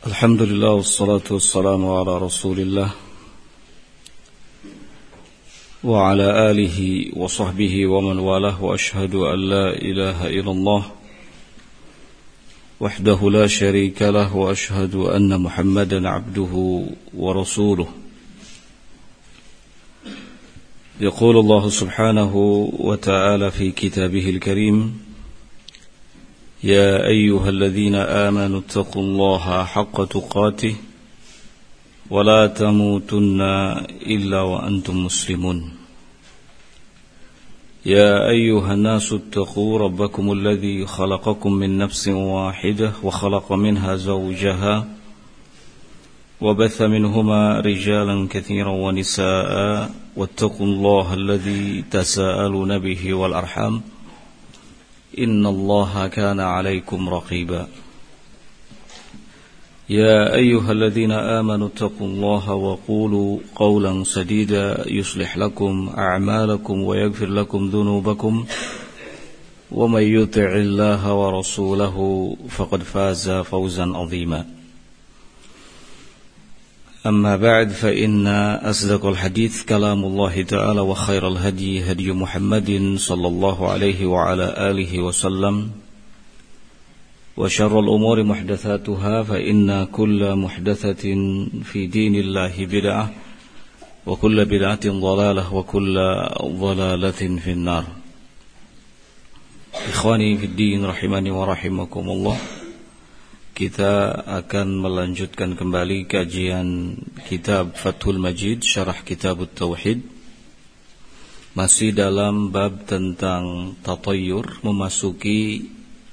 Alhamdulillah wassalatu wassalamu ala Rasulillah wa ala alihi wa sahbihi wa man walah wa ashhadu an la ilaha illallah wahdahu la sharika lah wa ashhadu anna Muhammadan abduhu wa rasuluh. يقول الله سبحانه وتعالى في كتابه الكريم يا أيها الذين آمنوا اتقوا الله حق تقاته ولا تموتن إلا وأنتم مسلمون يا أيها الناس اتقوا ربكم الذي خلقكم من نفس واحدة وخلق منها زوجها وبث منهما رجالا كثيرا ونساء واتقوا الله الذي تساءلون به والأرحام إن الله كان عليكم رقيبا يا أيها الذين آمنوا اتقوا الله وقولوا قولا سديدا يصلح لكم أعمالكم ويغفر لكم ذنوبكم ومن يطع الله ورسوله فقد فاز فوزا عظيما أما بعد فإن أصدق الحديث كلام الله تعالى وخير الهدي هدي محمد صلى الله عليه وعلى آله وسلم وشر الأمور محدثاتها فإن كل محدثة في دين الله بدعة وكل بدعة ضلالة وكل ضلالة في النار. إخواني في الدين رحمني ورحمكم الله. Kita akan melanjutkan kembali kajian kitab Fathul Majid Syarah Kitab Tauhid, masih dalam bab tentang tatayyur, memasuki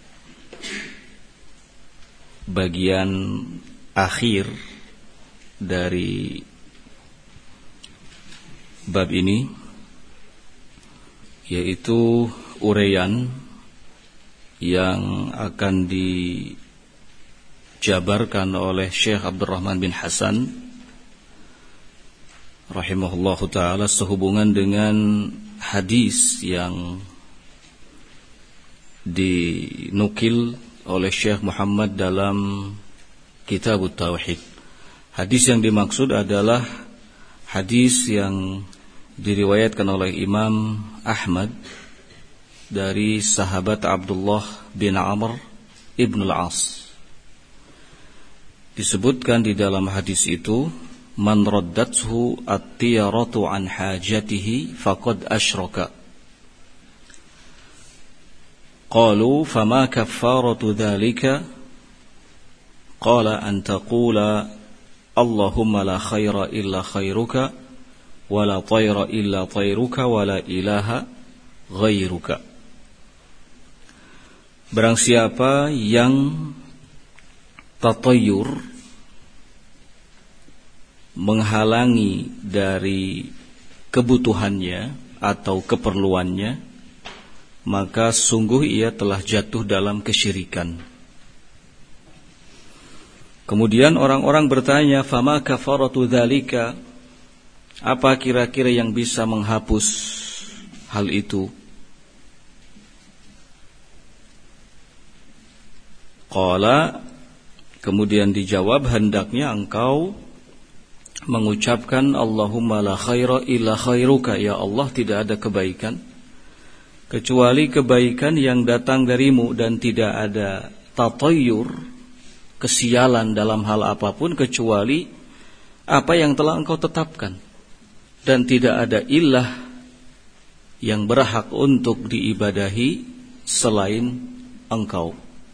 bagian akhir dari bab ini, yaitu uraian yang akan dijabarkan oleh Syekh Abdurrahman bin Hasan rahimahullahu ta'ala sehubungan dengan hadis yang dinukil oleh Syekh Muhammad dalam Kitab Tauhid. Hadis yang dimaksud adalah hadis yang diriwayatkan oleh Imam Ahmad dari sahabat Abdullah bin Amr ibn al-As. Disebutkan di dalam hadis itu, man raddathu at-tiyaratu an hajatihi faqad asyraka. Qalu fama kaffaratu dhalika? Qala an taqula Allahumma la khaira illa khairuka wa la tayra illa tayruka wa la ilaha ghairuka. Barang siapa yang tatayyur, menghalangi dari kebutuhannya atau keperluannya, maka sungguh ia telah jatuh dalam kesyirikan. Kemudian orang-orang bertanya, fama kafaratu dzalika? Apa kira-kira yang bisa menghapus hal itu? Qala, kemudian dijawab, hendaknya engkau mengucapkan Allahumma la khaira illa khairuka, ya Allah, tidak ada kebaikan kecuali kebaikan yang datang darimu, dan tidak ada tatayyur, kesialan dalam hal apapun kecuali apa yang telah engkau tetapkan, dan tidak ada ilah yang berhak untuk diibadahi selain engkau.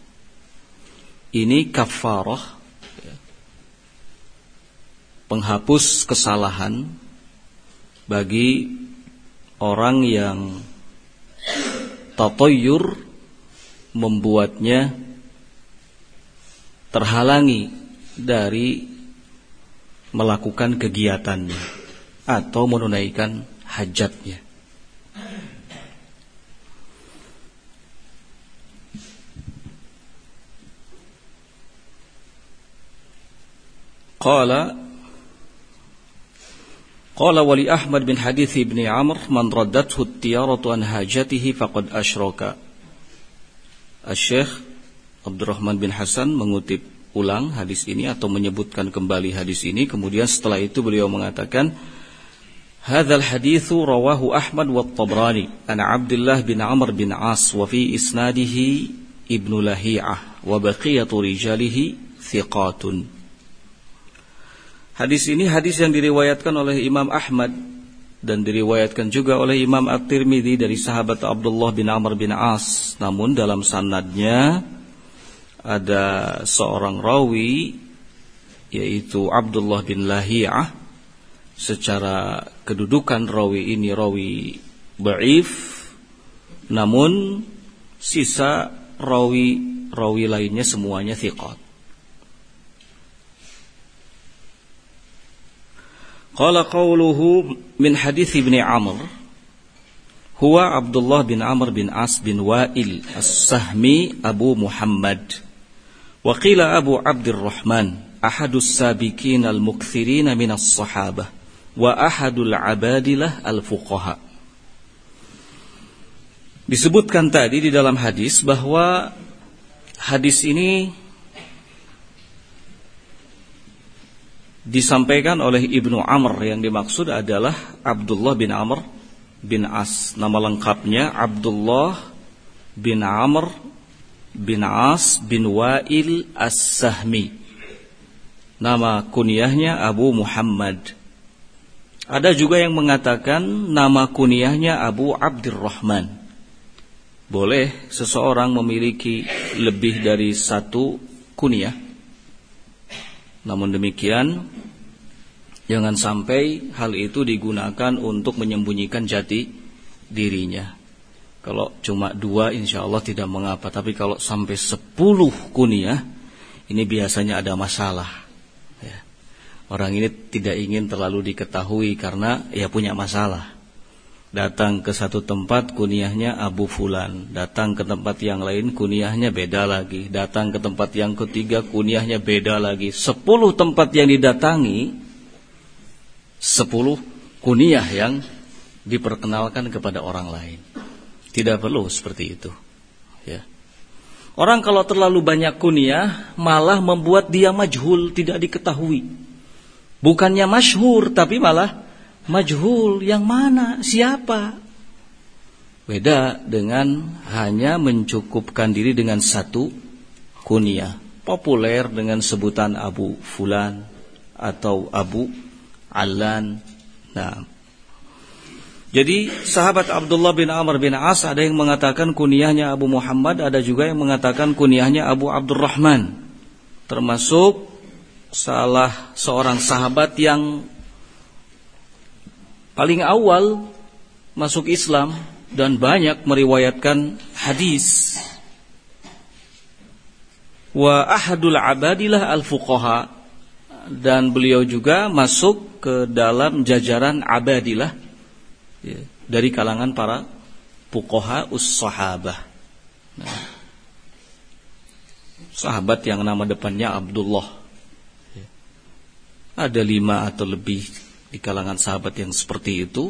Ini kafarah, penghapus kesalahan bagi orang yang tatayyur membuatnya terhalangi dari melakukan kegiatannya atau menunaikan hajatnya. Qala wali Ahmad bin hadits Ibni Amr, man raddathu at-tiyaratu an hajatihi faqad asyraka. Asy-Syaikh Abdurrahman bin Hasan mengutip ulang hadis ini atau menyebutkan kembali hadis ini. Kemudian setelah itu beliau mengatakan, hadzal haditsu rawahu Ahmad wa Tabrani an Abdullah bin Amr bin As wa fi isnadihi Ibnu Lahiyah wa baqiyatu rijalihi thiqatun. Hadis ini hadis yang diriwayatkan oleh Imam Ahmad dan diriwayatkan juga oleh Imam At-Tirmidzi dari sahabat Abdullah bin Amr bin As. Namun dalam sanadnya ada seorang rawi, yaitu Abdullah bin Lahiyah. Secara kedudukan rawi ini rawi dhaif, namun sisa rawi lainnya semuanya thiqat. Qala qawluhu min hadits Ibnu Amr huwa Abdullah bin Amr bin As bin Wa'il As-Sahmi Abu Muhammad wa qila Abu Abdurrahman ahadus sabiqin al-mukthirin min as-sahabah wa ahadul abadilah al-fuqaha. Disebutkan tadi di dalam hadis bahwa hadis ini disampaikan oleh Ibnu Amr, yang dimaksud adalah Abdullah bin Amr bin As. Nama lengkapnya Abdullah bin Amr bin As bin Wa'il As-Sahmi. Nama kunyahnya Abu Muhammad. Ada juga yang mengatakan nama kunyahnya Abu Abdurrahman. Boleh seseorang memiliki lebih dari satu kunyah. Namun demikian, jangan sampai hal itu digunakan untuk menyembunyikan jati dirinya. Kalau cuma 2 insya Allah tidak mengapa. Tapi kalau sampai 10 kunyah, ini biasanya ada masalah ya. Orang ini tidak ingin terlalu diketahui karena ya punya masalah. Datang ke satu tempat kunyahnya Abu Fulan, datang ke tempat yang lain kunyahnya beda lagi, datang ke tempat yang ketiga kunyahnya beda lagi. 10 tempat yang didatangi, 10 kunyah yang diperkenalkan kepada orang lain. Tidak perlu seperti itu ya. Orang kalau terlalu banyak kunyah malah membuat dia majhul, tidak diketahui. Bukannya masyhur tapi malah majhul, yang mana, siapa. Beda dengan hanya mencukupkan diri dengan satu kunyah. Populer dengan sebutan Abu Fulan atau Abu Allan. Nah, jadi sahabat Abdullah bin Amr bin As ada yang mengatakan kunyahnya Abu Muhammad, ada juga yang mengatakan kunyahnya Abu Abdurrahman. Termasuk salah seorang sahabat yang paling awal masuk Islam dan banyak meriwayatkan hadis. Wa ahadul abadilah al-fuqaha, dan beliau juga masuk ke dalam jajaran abadilah ya, dari kalangan para fuqaha us-sahabah. Nah, sahabat yang nama depannya Abdullah ya. Ada 5 atau lebih di kalangan sahabat yang seperti itu,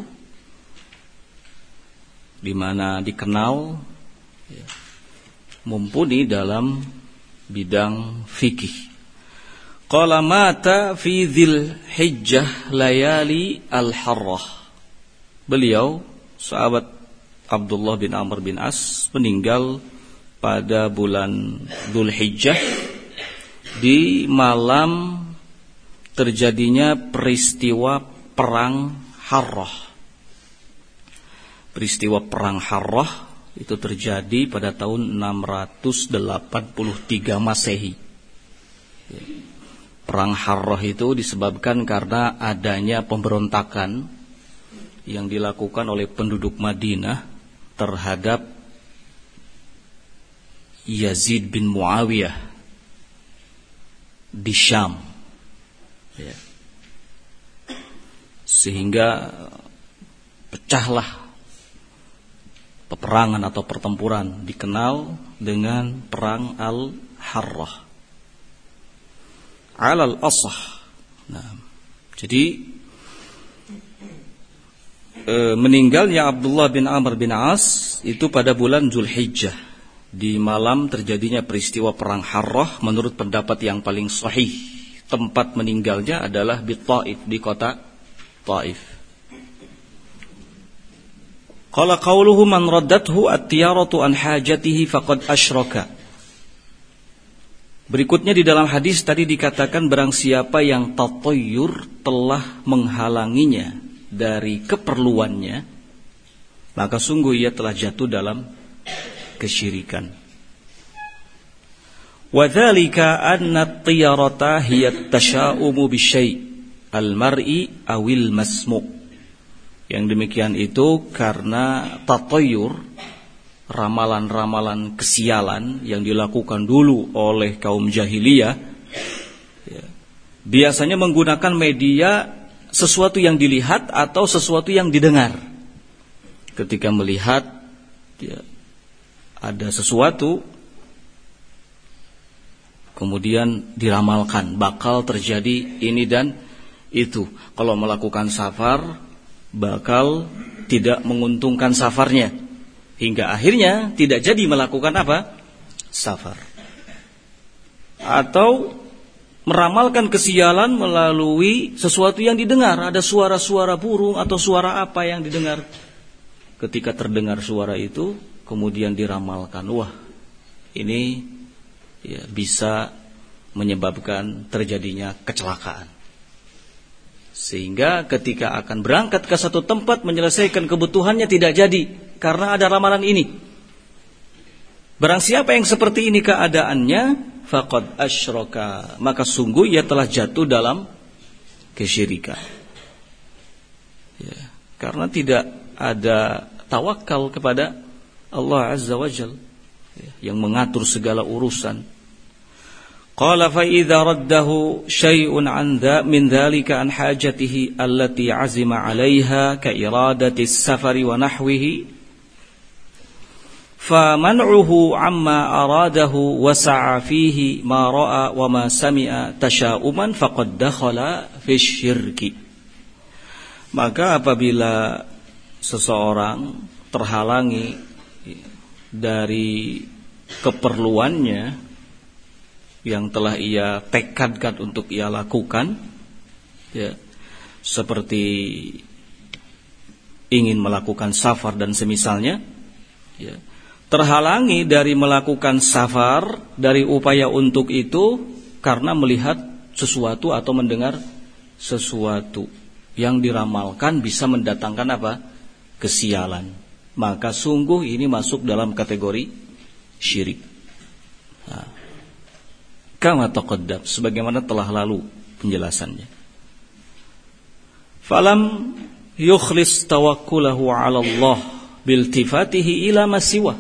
di mana dikenal ya, mumpuni dalam bidang fikih. Qala mata fi dzil hijjah layali al-harrah. Beliau sahabat Abdullah bin Amr bin As meninggal pada bulan Dzulhijjah di malam terjadinya peristiwa Perang Harrah. Peristiwa Perang Harrah itu terjadi pada tahun 683 Masehi. Perang Harrah itu disebabkan karena adanya pemberontakan yang dilakukan oleh penduduk Madinah terhadap Yazid bin Muawiyah di Syam ya. Sehingga pecahlah peperangan atau pertempuran dikenal dengan Perang Al-Harrah Alal Asah. Nah, jadi meninggalnya Abdullah bin Amr bin As itu pada bulan Dzulhijjah di malam terjadinya peristiwa perang Harrah, menurut pendapat yang paling sahih, tempat meninggalnya adalah di Taif, di kota Taif. Qala qauluhu man raddathu at-tiyaratu an hajatihi faqad asyraka. Berikutnya di dalam hadis tadi dikatakan barang siapa yang tatayyur telah menghalanginya dari keperluannya, maka sungguh ia telah jatuh dalam kesyirikan. Wa dzalika anna at-tiyarata hiya at-tasha'umu bisyai' al-mar'i awil masmu'. Yang demikian itu karena tatayyur, ramalan-ramalan kesialan yang dilakukan dulu oleh kaum jahiliyah, biasanya menggunakan media sesuatu yang dilihat atau sesuatu yang didengar. Ketika melihat ada sesuatu, kemudian diramalkan bakal terjadi ini dan itu. Kalau melakukan safar, bakal tidak menguntungkan safarnya, hingga akhirnya tidak jadi melakukan apa? Safar. Atau meramalkan kesialan melalui sesuatu yang didengar, ada suara-suara burung atau suara apa yang didengar. Ketika terdengar suara itu, kemudian diramalkan, wah, ini bisa menyebabkan terjadinya kecelakaan. Sehingga ketika akan berangkat ke satu tempat menyelesaikan kebutuhannya tidak jadi karena ada ramalan ini. Barang siapa yang seperti ini keadaannya, faqad asyraka, maka sungguh ia telah jatuh dalam kesyirikan. Karena tidak ada tawakal kepada Allah Azza wa Jalla yang mengatur segala urusan. Qala fa idza raddahu syai'un min dzalika an hajatihi allati azima 'alaiha ka iradati as-safari wa nahwihi fa man'uhu 'amma aradahu wa sa'a fihi ma ra'a wa ma sami'a tasha'uman faqad dakhala fi syirki. Maka apabila seseorang terhalangi dari keperluannya yang telah ia tekadkan untuk ia lakukan, seperti ingin melakukan safar dan semisalnya, terhalangi dari melakukan safar, dari upaya untuk itu karena melihat sesuatu atau mendengar sesuatu yang diramalkan bisa mendatangkan apa? Kesialan. Maka sungguh ini masuk dalam kategori syirik. Kama taqaddam, sebagaimana telah lalu penjelasannya. Falam yukhlis tawakkulahu 'ala Allah biltifatihi ila ma siwa.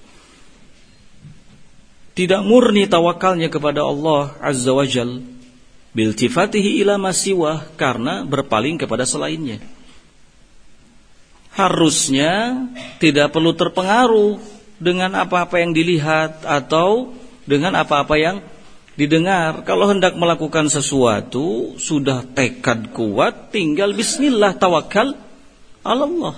Tidak murni tawakalnya kepada Allah Azza wa Jalla biltifatihi ila ma siwa, karena berpaling kepada selainnya. Harusnya tidak perlu terpengaruh dengan apa-apa yang dilihat atau dengan apa-apa yang didengar. Kalau hendak melakukan sesuatu, sudah tekad kuat, tinggal bismillah, tawakal Allah.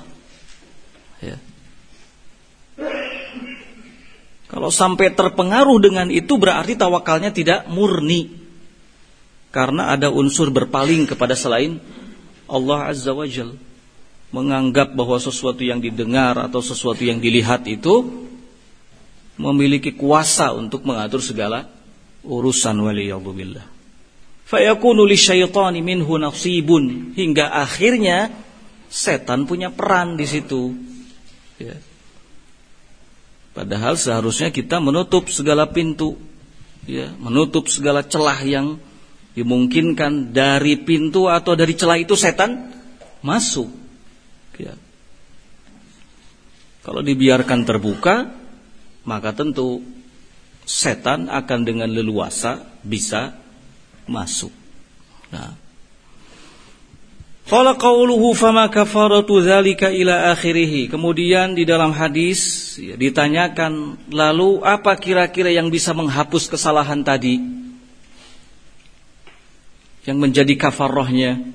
Kalau sampai terpengaruh dengan itu, berarti tawakalnya tidak murni, karena ada unsur berpaling kepada selain Allah Azza wa Jalla, menganggap bahwa sesuatu yang didengar atau sesuatu yang dilihat itu memiliki kuasa untuk mengatur segala urusan, waliyadzubillah. Fayakunu lisyaitani minhu nasibun, hingga akhirnya setan punya peran di situ. Padahal seharusnya kita menutup segala pintu, menutup segala celah yang dimungkinkan dari pintu atau dari celah itu setan masuk. Kalau dibiarkan terbuka, maka tentu setan akan dengan leluasa bisa masuk. Qala qauluhu fama kafaratu dzalika ila akhirih. Kemudian di dalam hadis ditanyakan, lalu apa kira-kira yang bisa menghapus kesalahan tadi, yang menjadi kafarahnya?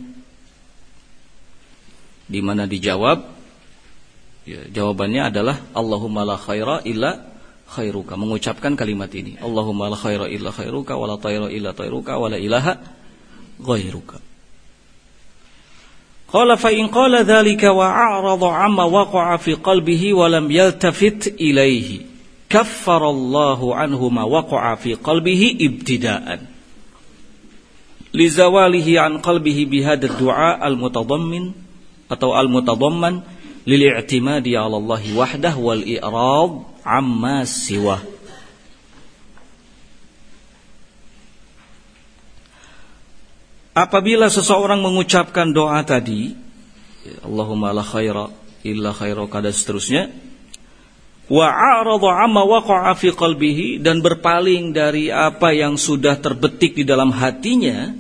Di mana dijawab, jawabannya adalah Allahumma la khaira illa khairuka, mengucapkan kalimat ini. Allahumma la khaira illa khairuka wa la tayra illa tayruka wa la ilaha ghairuka. Qala fa in qala dzalika wa a'rada 'amma waqa'a fi qalbihi wa lam yaltafit ilaihi kaffara Allahu anhu ma waqa'a fi qalbihi ibtida'an li zawalihi an qalbihi bi hadzal du'a al-mutadammin atau al-mutadamman lil i'timadi 'ala Allah wahdah wal i'rad 'amma siwa. Apabila seseorang mengucapkan doa tadi, Allahumma la khaira illa khairuka dan seterusnya, wa a'rada 'amma waqa'a fi qalbihi, dan berpaling dari apa yang sudah terbetik di dalam hatinya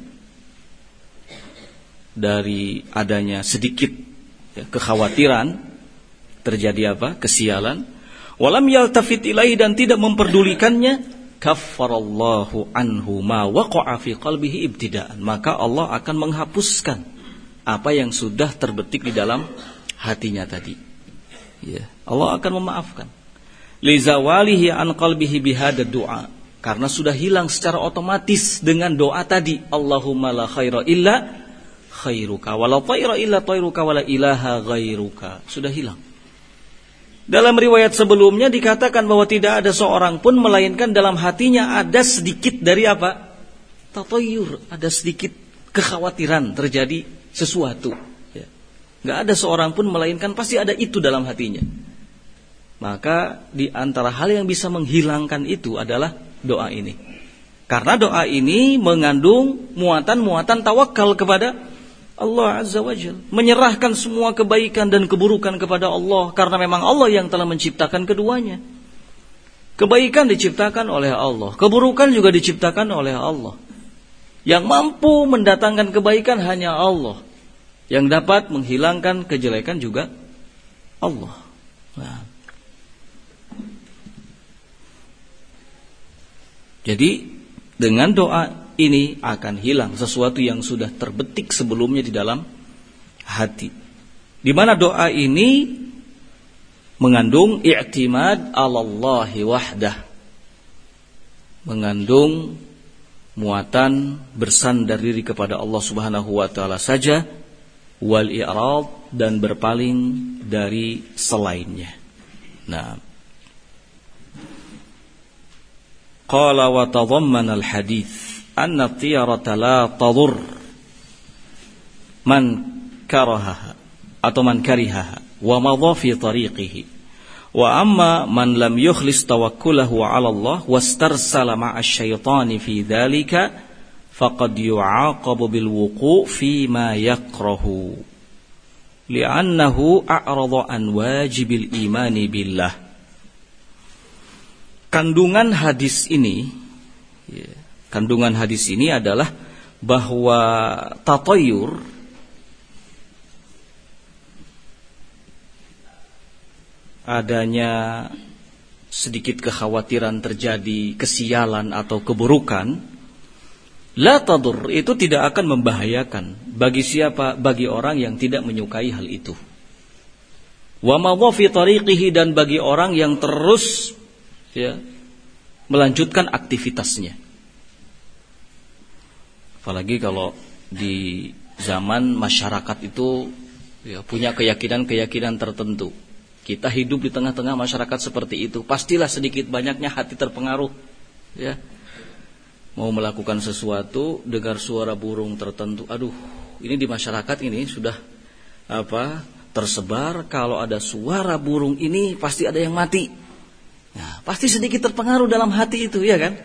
dari adanya sedikit kekhawatiran terjadi apa? Kesialan. Walam yaltafit ilaihi, dan tidak memperdulikannya, kaffarallahu anhu ma waqa'a fi qalbihi ibtida'an, maka Allah akan menghapuskan apa yang sudah terbetik di dalam hatinya tadi. Ya, Allah akan memaafkan. Li zawalihi an qalbihi bihadad du'a, karena sudah hilang secara otomatis dengan doa tadi. Allahumma la khaira illa khairuka wa la tayra illa tayruka wa la ilaha ghairuka. Sudah hilang. Dalam riwayat sebelumnya dikatakan bahwa tidak ada seorang pun melainkan dalam hatinya ada sedikit dari apa? Tatayyur, ada sedikit kekhawatiran terjadi sesuatu. Ya. Gak ada seorang pun melainkan pasti ada itu dalam hatinya. Maka di antara hal yang bisa menghilangkan itu adalah doa ini. Karena doa ini mengandung muatan-muatan tawakal kepada Allah Azza wa Jalla, menyerahkan semua kebaikan dan keburukan kepada Allah, karena memang Allah yang telah menciptakan keduanya. Kebaikan diciptakan oleh Allah, keburukan juga diciptakan oleh Allah. Yang mampu mendatangkan kebaikan hanya Allah, yang dapat menghilangkan kejelekan juga Allah. Nah. Jadi dengan doa ini akan hilang sesuatu yang sudah terbetik sebelumnya di dalam hati. Di mana doa ini mengandung i'timad 'alallahi wahdah, mengandung muatan bersandar diri kepada Allah Subhanahu wa taala saja, wal i'rad, dan berpaling dari selainnya. Nah, qala wa tadammana al-hadits anna tiyarata la tadur man karahaha atau man karihaha wa madha fi tariqihi wa amma man lam yukhlis tawakkulahu 'ala Allah wastarsala ma'a asy-syaitani fi dzalika faqad yu'aqabu bil wuqu' fi ma yakrahu li'annahu a'rada an wajibil imani billah. Kandungan hadis ini adalah bahwa tatayyur adanya sedikit kekhawatiran terjadi kesialan atau keburukan, la tadur, itu tidak akan membahayakan bagi siapa? Bagi orang yang tidak menyukai hal itu. Wa madha fi tariqihi, dan bagi orang yang terus melanjutkan aktivitasnya. Apalagi kalau di zaman masyarakat itu punya keyakinan-keyakinan tertentu. Kita hidup di tengah-tengah masyarakat seperti itu, pastilah sedikit banyaknya hati terpengaruh. Ya. Mau melakukan sesuatu, dengar suara burung tertentu, aduh, ini di masyarakat ini sudah tersebar, kalau ada suara burung ini pasti ada yang mati. Nah, pasti sedikit terpengaruh dalam hati itu, ya kan?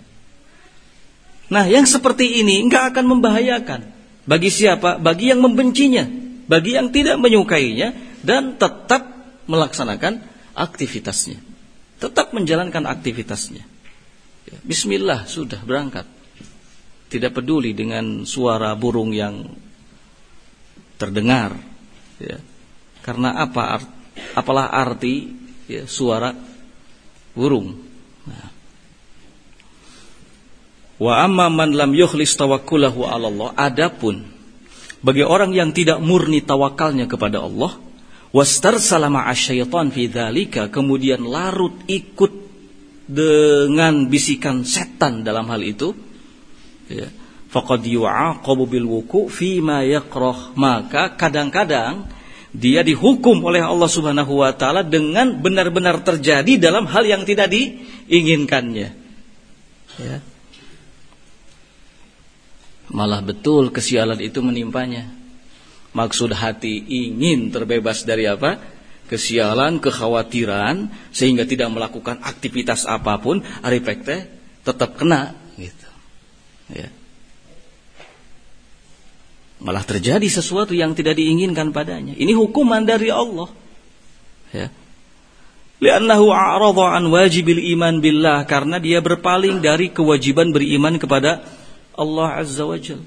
Nah, yang seperti ini enggak akan membahayakan. Bagi siapa? Bagi yang membencinya, bagi yang tidak menyukainya, dan tetap melaksanakan aktivitasnya, tetap menjalankan aktivitasnya. Bismillah, sudah berangkat. Tidak peduli dengan suara burung yang terdengar. Ya. Karena apalah arti suara burung. Wa amma man lam yukhlis tawakkulahu 'ala Allah, adapun bagi orang yang tidak murni tawakalnya kepada Allah, wastarsala ma'a syaitan fi dzalika, kemudian larut ikut dengan bisikan setan dalam hal itu, ya, faqad yu'aqabu bil wuku' fi ma yakrah, maka kadang-kadang dia dihukum oleh Allah Subhanahu wa taala dengan benar-benar terjadi dalam hal yang tidak diinginkannya. Ya. Malah betul kesialan itu menimpanya. Maksud hati ingin terbebas dari apa? Kesialan, kekhawatiran, sehingga tidak melakukan aktivitas apapun, aripek teh tetap kena gitu. Ya. Malah terjadi sesuatu yang tidak diinginkan padanya. Ini hukuman dari Allah. Ya. Li'annahu a'radha an wajibil iman billah, karena dia berpaling dari kewajiban beriman kepada Allah Azza wa Jalla.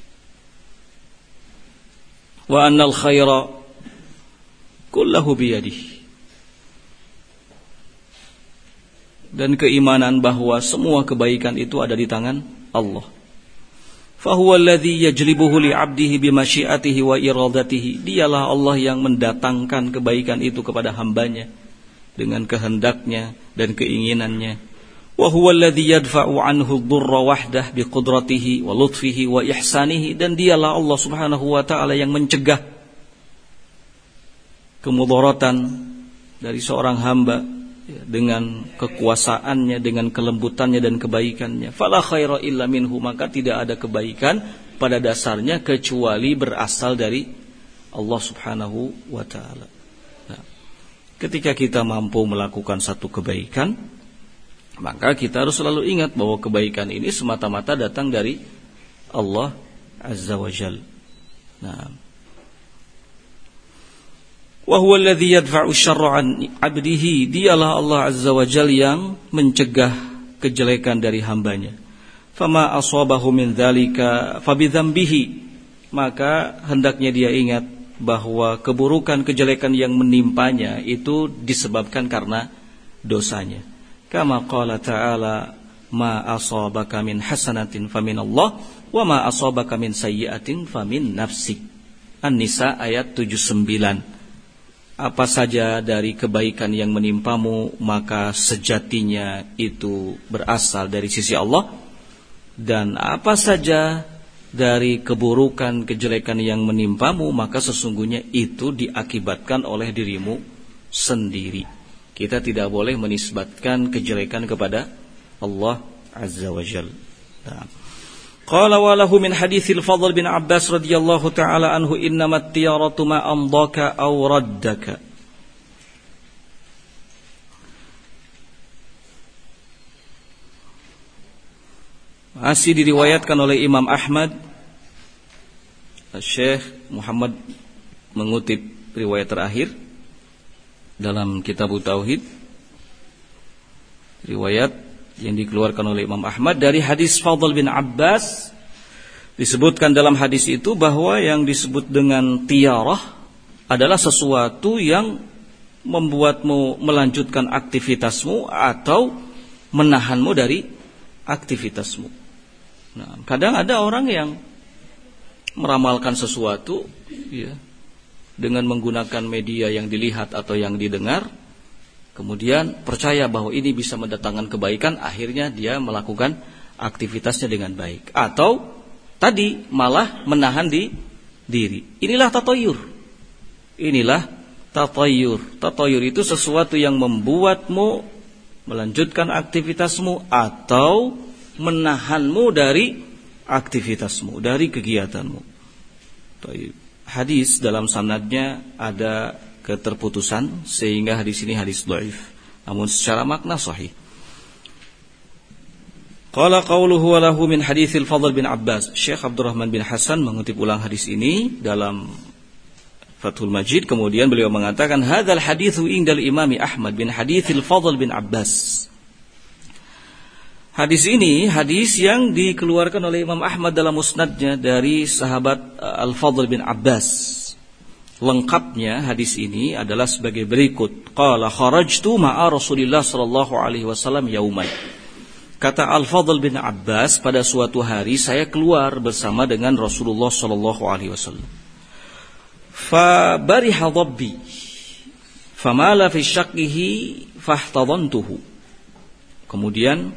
Wa annal khaira kullahu biyadihi. Dan keimanan bahwa semua kebaikan itu ada di tangan Allah. Fahuwa alladhi yajlibuhu li'abdihi bimasyiatihi wa iradatihi. Dialah Allah yang mendatangkan kebaikan itu kepada hambanya dengan kehendaknya dan keinginannya. Wa huwa alladhi yadfa'u anhu ad-durra wahdah biqudratihi wa lutfihi wa ihsanihi. Dan dialah Allah Subhanahu wa taala yang mencegah kemudaratan dari seorang hamba dengan kekuasaannya, dengan kelembutannya dan kebaikannya. Fala khaira illa minhu, maka tidak ada kebaikan pada dasarnya kecuali berasal dari Allah Subhanahu wa taala. Nah, ketika kita mampu melakukan satu kebaikan, maka kita harus selalu ingat bahwa kebaikan ini semata-mata datang dari Allah Azza wa Jalla. Nah, wa huwa alladhi yadfa'u syarra 'an 'abdihi. Dialah Allah Azza wa Jalla yang mencegah kejelekan dari hambanya. Fama asabahu min dzalika fabidzambihi, maka hendaknya dia ingat bahwa keburukan kejelekan yang menimpanya itu disebabkan karena dosanya. Kama qala ta'ala, ma asabaka min hasanatin faminallah wa ma asabaka min sayyi'atin famin nafsik. An-Nisa ayat 79. Apa saja dari kebaikan yang menimpamu, maka sejatinya itu berasal dari sisi Allah. Dan apa saja dari keburukan, kejelekan yang menimpamu, maka sesungguhnya itu diakibatkan oleh dirimu sendiri. Kita tidak boleh menisbatkan kejelekan kepada Allah Azza wa Jalla. Nah. Qala wa lahu min haditsil Fadl bin Abbas radhiyallahu ta'ala anhu, innamat tiyaratu ma amdaka aw raddaka. Masih diriwayatkan oleh Imam Ahmad. Syekh Muhammad mengutip riwayat terakhir dalam kitab Tauhid, riwayat yang dikeluarkan oleh Imam Ahmad dari hadis Fadl bin Abbas. Disebutkan dalam hadis itu bahwa yang disebut dengan tiarah adalah sesuatu yang membuatmu melanjutkan aktivitasmu atau menahanmu dari aktivitasmu. Nah, kadang ada orang yang meramalkan sesuatu, ya, dengan menggunakan media yang dilihat atau yang didengar, kemudian percaya bahwa ini bisa mendatangkan kebaikan, akhirnya dia melakukan aktivitasnya dengan baik. Atau tadi malah menahan diri. Inilah tatayur. Inilah tatayur. Tatayur itu sesuatu yang membuatmu melanjutkan aktivitasmu atau menahanmu dari aktivitasmu, dari kegiatanmu. Hadis dalam sanadnya ada keterputusan sehingga hadis ini hadis dhaif, namun secara makna sahih. Qala qawluhu wa lahu min haditsil Fadl bin Abbas. Syekh Abdurrahman bin Hasan mengutip ulang hadis ini dalam Fathul Majid, kemudian beliau mengatakan hadzal haditsu indal Imam Ahmad bin haditsil Fadl bin Abbas. Hadis ini hadis yang dikeluarkan oleh Imam Ahmad dalam musnadnya dari sahabat Al-Fadl bin Abbas. Lengkapnya hadis ini adalah sebagai berikut. Qala kharajtu ma'a Rasulillah sallallahu alaihi wasallam yauman. Kata Al-Fadl bin Abbas, pada suatu hari saya keluar bersama dengan Rasulullah sallallahu alaihi wasallam. Fa bariha dhabbi famala fi syaqqihi fahtadantuhu. Kemudian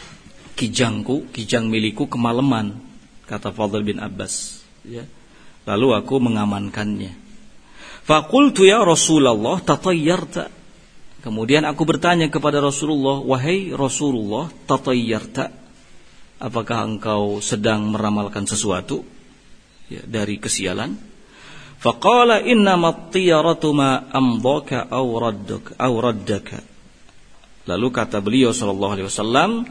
kijang milikku kemalaman, kata Fadl bin Abbas, ya. Lalu aku mengamankannya. Faqultu ya Rasulullah tatayyarta. Kemudian aku bertanya kepada Rasulullah, wahai Rasulullah, tatayyarta, apakah engkau sedang meramalkan sesuatu, ya, dari kesialan? Faqala innamat tiyaratu ma amdaka aw raddaka. Lalu kata beliau sallallahu alaihi wasallam,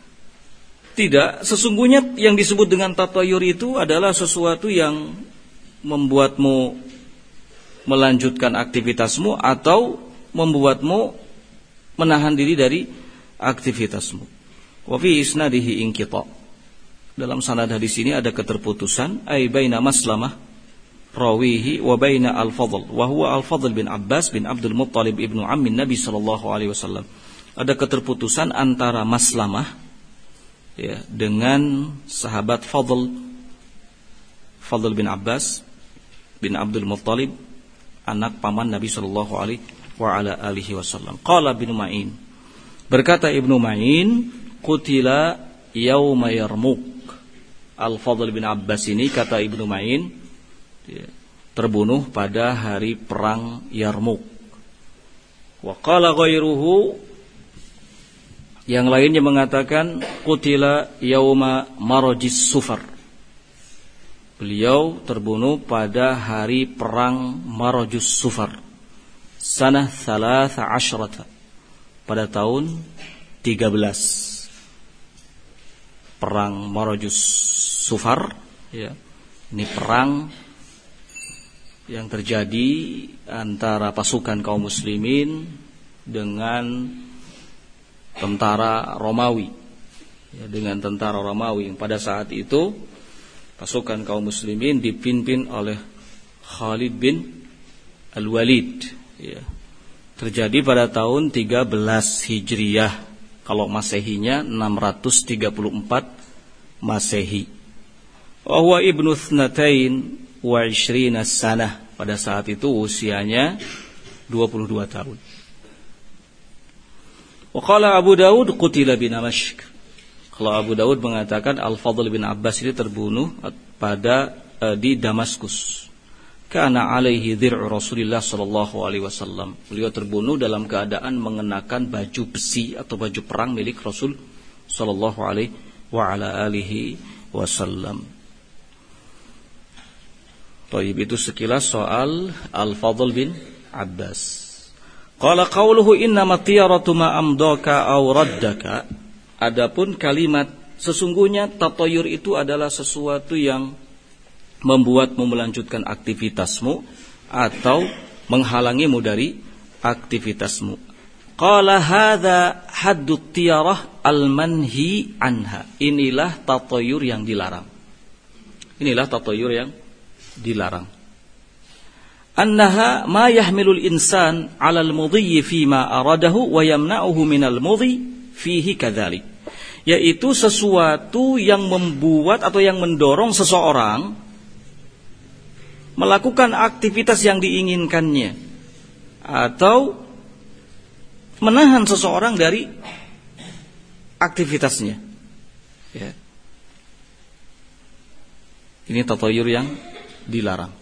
tidak, sesungguhnya yang disebut dengan tatayur itu adalah sesuatu yang membuatmu melanjutkan aktivitasmu atau membuatmu menahan diri dari aktivitasmu. Wa fi isnadihi inqita. Dalam sanad hadis ini ada keterputusan, ai baina Maslamah rawihi wa baina al-Fadl wa huwa al-Fadl bin Abbas bin Abdul Muttalib ibnu ammi Nabi sallallahu alaihi wasallam. Ada keterputusan antara Maslamah, ya, dengan sahabat Fadl bin Abbas bin Abdul Muttalib, anak paman Nabi sallallahu alaihi wasallam. Qala Ibnu Ma'in, berkata Ibnu Ma'in, qutila yauma Yarmuk. Al-Fadl bin Abbas ini, kata Ibnu Ma'in, ya, terbunuh pada hari perang Yarmuk. Wa qala ghairuhu, yang lainnya mengatakan qutila yauma Marajis Sufar. Beliau terbunuh pada hari perang Marajus Sufar, sanah 13, pada tahun 13. Perang Marajus Sufar, ya, ini perang yang terjadi antara pasukan kaum muslimin dengan tentara Romawi, ya, dengan tentara Romawi yang pada saat itu pasukan kaum muslimin dipimpin oleh Khalid bin Al-Walid, ya. Terjadi pada tahun 13 Hijriyah, kalau Masehinya 634 Masehi. Wa huwa ibnu tsnatain wa 20 sanah, pada saat itu usianya 22 tahun. Wa qala Abu Daud qutila bi Damashq. Kalau Abu Daud mengatakan Al-Fadl bin Abbas ini terbunuh pada di Damaskus. Kana alaihi dhir'u Rasulillah sallallahu alaihi wasallam. Beliau terbunuh dalam keadaan mengenakan baju besi atau baju perang milik Rasul sallallahu alaihi wa ala alihi wasallam. Baik, itu sekilas soal Al-Fadl bin Abbas. Qala qauluhu innamat tiyaratu ma amdaka aw raddaka. Adapun kalimat sesungguhnya tatayur itu adalah sesuatu yang membuatmu melanjutkan aktivitasmu atau menghalangimu dari aktivitasmu. Qala hadza haddut tiyarah al-manhi anha. Inilah tatayur yang dilarang. Inilah tatayur yang dilarang. Annaha ma yahmilul insan 'ala al-mudhi fi ma aradahu wa yamna'uhu min al-mudhi fihi kadzalik, yaitu sesuatu yang membuat atau yang mendorong seseorang melakukan aktivitas yang diinginkannya atau menahan seseorang dari aktivitasnya, ya. Ini tatayur yang dilarang.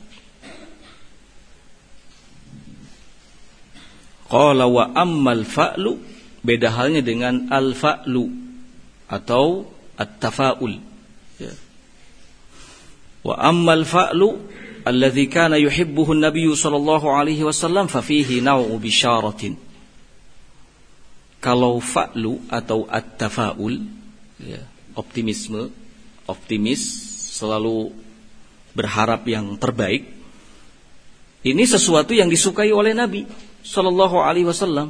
Qala wa ammal fa'lu, beda halnya dengan al-fa'lu atau at-tafa'ul, ya. Wa ammal fa'lu alladhi kana yuhibbuhu an-nabiy sallallahu alaihi wasallam fa fihi naw'u bisyaratin. Kalau fa'lu atau at-tafa'ul, ya, optimis, selalu berharap yang terbaik. Ini sesuatu yang disukai oleh Nabi sallallahu alaihi wasallam.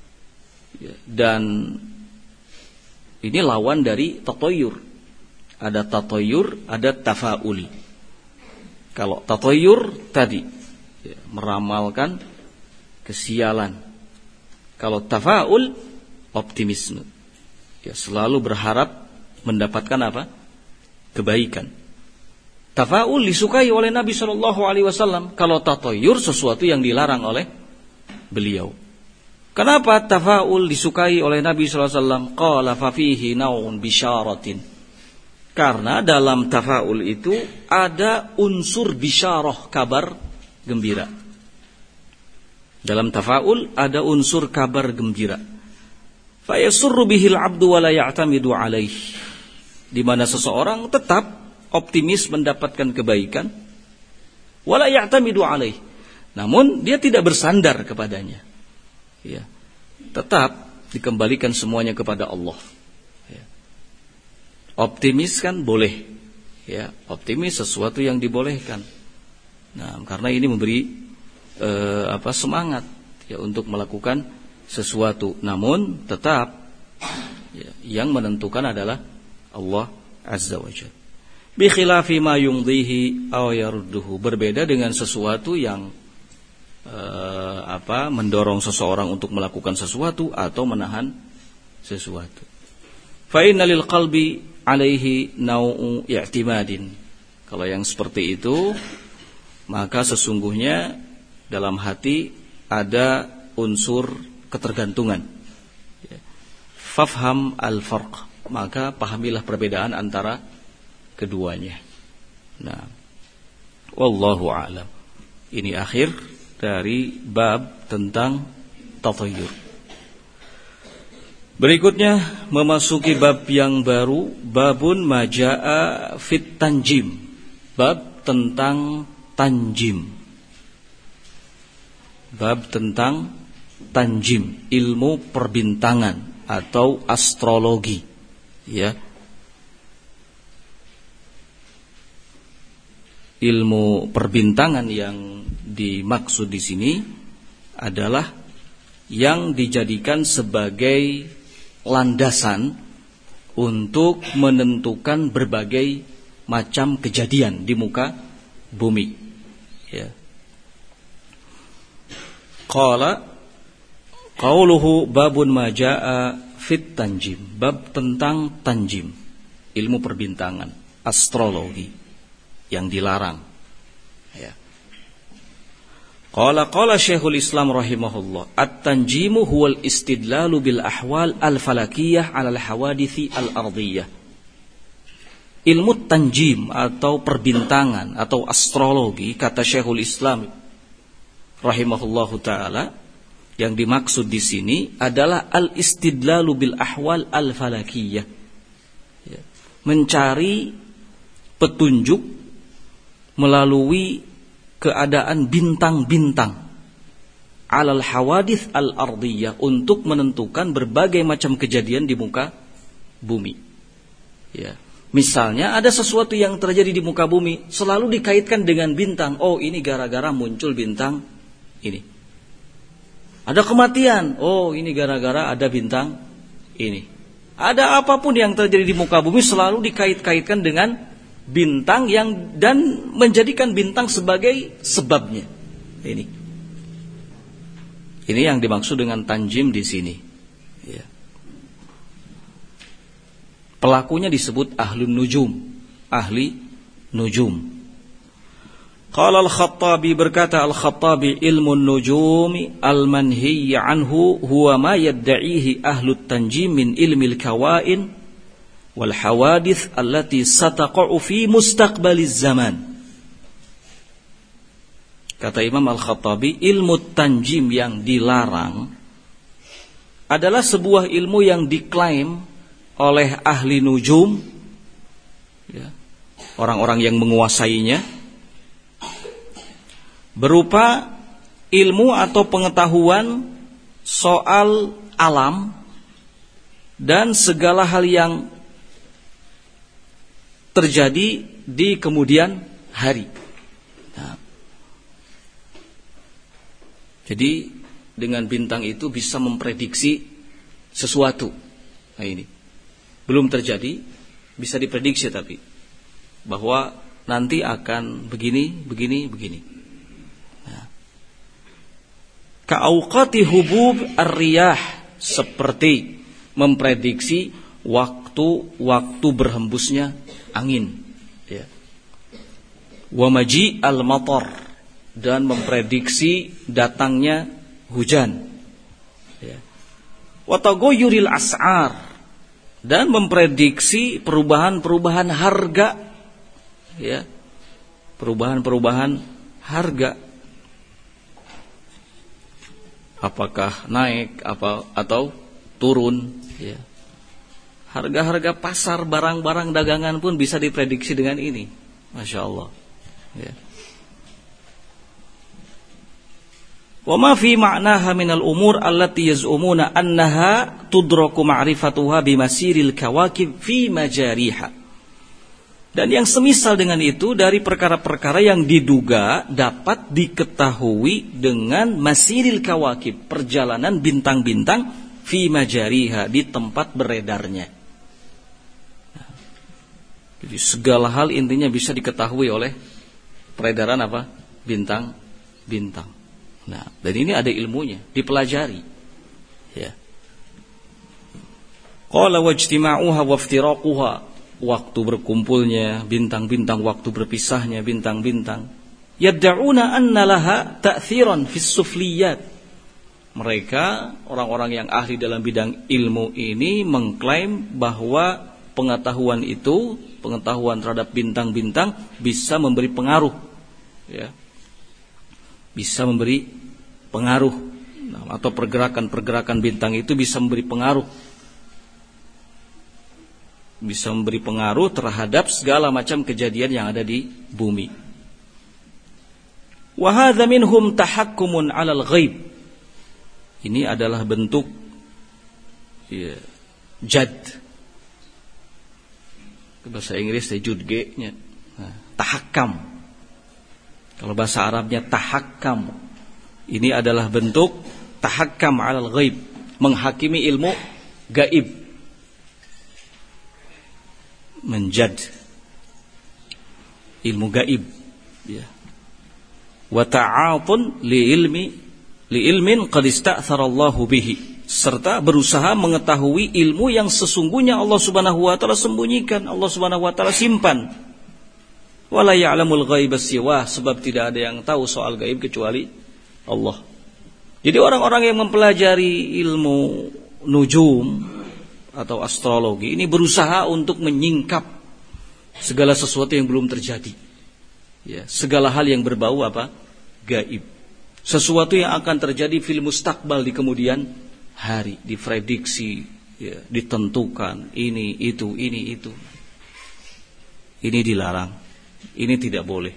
Dan ini lawan dari tatayur. Ada tatayur, ada tafaul. Kalau tatayur tadi, ya, meramalkan kesialan. Kalau tafaul, optimisme, ya, selalu berharap mendapatkan apa? Kebaikan. Tafaul disukai oleh Nabi sallallahu alaihi wasallam. Kalau tatayur sesuatu yang dilarang oleh beliau. Kenapa tafaul disukai oleh Nabi sallallahu alaihi wasallam? Qala fa fihi naun bisyaratin. Karena dalam tafaul itu ada unsur bisyarah, kabar gembira. Dalam tafaul ada unsur kabar gembira. Fa yasurru bihil 'abdu wa la ya'tamidu 'alaihi. Di mana seseorang tetap optimis mendapatkan kebaikan, wa la ya'tamidu 'alaihi. Namun dia tidak bersandar kepadanya. Ya, tetap dikembalikan semuanya kepada Allah. Ya. Optimis kan boleh, ya, optimis sesuatu yang dibolehkan. Nah, karena ini memberi semangat ya untuk melakukan sesuatu. Namun tetap ya, yang menentukan adalah Allah Azza wa Jalla. Bi khilafi ma yumdhihi aw yarudduhu, berbeda dengan sesuatu yang mendorong seseorang untuk melakukan sesuatu atau menahan sesuatu. Fa inna lil qalbi alaihi nau'u i'timadin. Kalau yang seperti itu, maka sesungguhnya dalam hati ada unsur ketergantungan. Fafham al-farq, maka pahamilah perbedaan antara keduanya. Nah, wallahu a'lam. Ini akhir dari bab tentang tatayyur. Berikutnya memasuki bab yang baru, babun majaa fit tanjim. Bab tentang tanjim. Bab tentang tanjim, ilmu perbintangan atau astrologi, ya. Ilmu perbintangan yang dimaksud di sini adalah yang dijadikan sebagai landasan untuk menentukan berbagai macam kejadian di muka bumi. Ya. Qala qauluhu babun ma jaa fit tanjim, bab tentang tanjim, ilmu perbintangan, astrologi yang dilarang. Ya. Qala Syekhul Islam rahimahullah, at-tanjimu huwal istidlalu bil ahwal al-falakiyah 'ala al-hawadithi al-ardiyah. Ilmu tanjim atau perbintangan atau astrologi, kata Syekhul Islam rahimahullahu taala, yang dimaksud di sini adalah al-istidlalu bil ahwal al-falakiyah. Ya. Mencari petunjuk melalui keadaan bintang-bintang alal hawadits al-ardiyah, untuk menentukan berbagai macam kejadian di muka bumi. Ya. Misalnya ada sesuatu yang terjadi di muka bumi selalu dikaitkan dengan bintang. Oh, ini gara-gara muncul bintang ini. Ada kematian. Oh, ini gara-gara ada bintang ini. Ada apapun yang terjadi di muka bumi selalu dikait-kaitkan dengan bintang yang dan menjadikan bintang sebagai sebabnya. Ini yang dimaksud dengan tanjim di sini. Ya. Pelakunya disebut ahlun nujum, ahli nujum. Qala al-Khattabi, berkata al-Khattabi, ilmun nujumi al-manhiy anhu huwa ma yadda'ihi ahlut tanjim min ilmil kawain wal hawadith allati sataqa'u fi mustaqbaliz zaman. Kata Imam Al-Khattabi, ilmu tanjim yang dilarang adalah sebuah ilmu yang diklaim oleh ahli nujum, ya, orang-orang yang menguasainya, berupa ilmu atau pengetahuan soal alam dan segala hal yang terjadi di kemudian hari. Nah, jadi dengan bintang itu bisa memprediksi sesuatu. Nah, ini belum terjadi, bisa diprediksi tapi bahwa nanti akan begini, begini, begini. Nah, ka'auqati hubub ar-riyah, seperti memprediksi waktu berhembusnya angin, ya. Wa maji al-matar, dan memprediksi datangnya hujan. Ya. Wa taghayyuril as'ar, dan memprediksi perubahan-perubahan harga, ya. Perubahan-perubahan harga. Apakah naik atau turun, ya. Harga-harga pasar barang-barang dagangan pun bisa diprediksi dengan ini. Masya Allah, ya. Wa ma fi ma'naha minal umur allati yaz'umuna annaha tudraku ma'rifatuha bimasiril kawakib fi majariha. Dan yang semisal dengan itu dari perkara-perkara yang diduga dapat diketahui dengan masiril kawakib, perjalanan bintang-bintang, fi majariha, di tempat beredarnya. Jadi segala hal intinya bisa diketahui oleh peredaran apa? Bintang-bintang. Nah, dan ini ada ilmunya, dipelajari. Ya. Qala wajtima'uha waftiraquha, waktu berkumpulnya bintang-bintang, waktu berpisahnya bintang-bintang. Yad'una anna laha ta'thiran fis sufliyat. Mereka, orang-orang yang ahli dalam bidang ilmu ini, mengklaim bahwa pengetahuan itu, pengetahuan terhadap bintang-bintang, bisa memberi pengaruh, ya. Bisa memberi pengaruh, atau pergerakan-pergerakan bintang itu bisa memberi pengaruh, bisa memberi pengaruh terhadap segala macam kejadian yang ada di bumi. Wa hadza minhum tahakkumun 'alal ghaib. Ini adalah bentuk, ya, jad. Bahasa Inggris judge-nya. Nah, tahakkam. Kalau bahasa Arabnya tahakkam. Ini adalah bentuk tahakkam 'alal ghaib, menghakimi ilmu gaib. Menjad ilmu gaib, ya. Wa ta'atun li ilmin qad ista'thara Allahu bihi, serta berusaha mengetahui ilmu yang sesungguhnya Allah Subhanahu wa taala sembunyikan, Allah Subhanahu wa taala simpan. Wala ya'lamul ghaiba siwah, sebab tidak ada yang tahu soal gaib kecuali Allah. Jadi orang-orang yang mempelajari ilmu nujum atau astrologi ini berusaha untuk menyingkap segala sesuatu yang belum terjadi, ya, segala hal yang berbau apa? Gaib. Sesuatu yang akan terjadi fil mustaqbal, di kemudian hari, diprediksi, ya, ditentukan, ini itu. Ini dilarang, ini tidak boleh.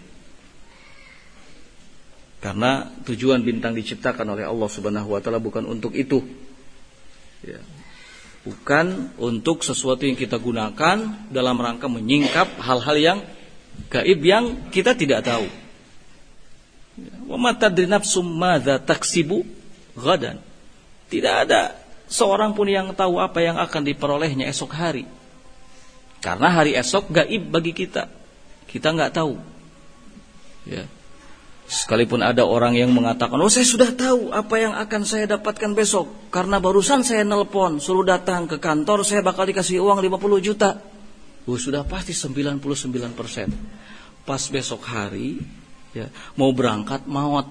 Karena tujuan bintang diciptakan oleh Allah Subhanahu wa taala bukan untuk itu. Ya. Bukan untuk sesuatu yang kita gunakan dalam rangka menyingkap hal-hal yang gaib yang kita tidak tahu. Wa ma tadri nafsum madza taksibu ghadan. Tidak ada seorang pun yang tahu apa yang akan diperolehnya esok hari. Karena hari esok gaib bagi kita. Kita enggak tahu. Ya. Sekalipun ada orang yang mengatakan, "Oh, saya sudah tahu apa yang akan saya dapatkan besok, karena barusan saya nelpon, suruh datang ke kantor, saya bakal dikasih uang 50 juta." Oh, sudah pasti 99%. Pas besok hari, ya, mau berangkat maut.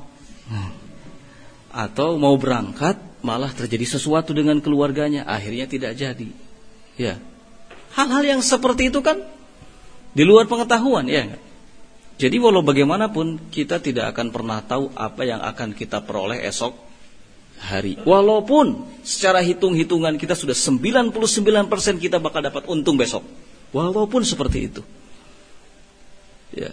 Atau mau berangkat malah terjadi sesuatu dengan keluarganya, akhirnya tidak jadi. Ya. Hal-hal yang seperti itu kan di luar pengetahuan, ya enggak? Jadi walau bagaimanapun kita tidak akan pernah tahu apa yang akan kita peroleh esok hari. Walaupun secara hitung-hitungan kita sudah 99% kita bakal dapat untung besok. Walaupun seperti itu. Ya,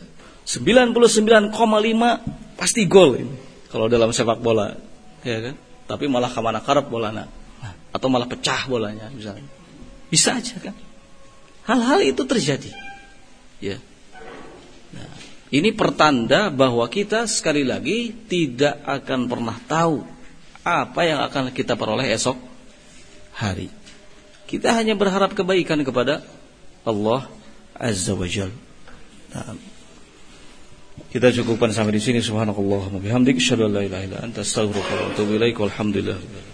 99,5 pasti gol ini kalau dalam sepak bola, ya kan? Tapi malah kemana karep bolanya, atau malah pecah bolanya misalnya. Bisa aja kan? Hal-hal itu terjadi. Ya. Ini pertanda bahwa kita sekali lagi tidak akan pernah tahu apa yang akan kita peroleh esok hari. Kita hanya berharap kebaikan kepada Allah Azza wa Jalla. Nah, kita cukupkan sampai di sini. Subhanallah wa bihamdihi, asyhadu an la ilaha illa anta, astaghfiruka wa atubu ilaik. Walhamdulillah.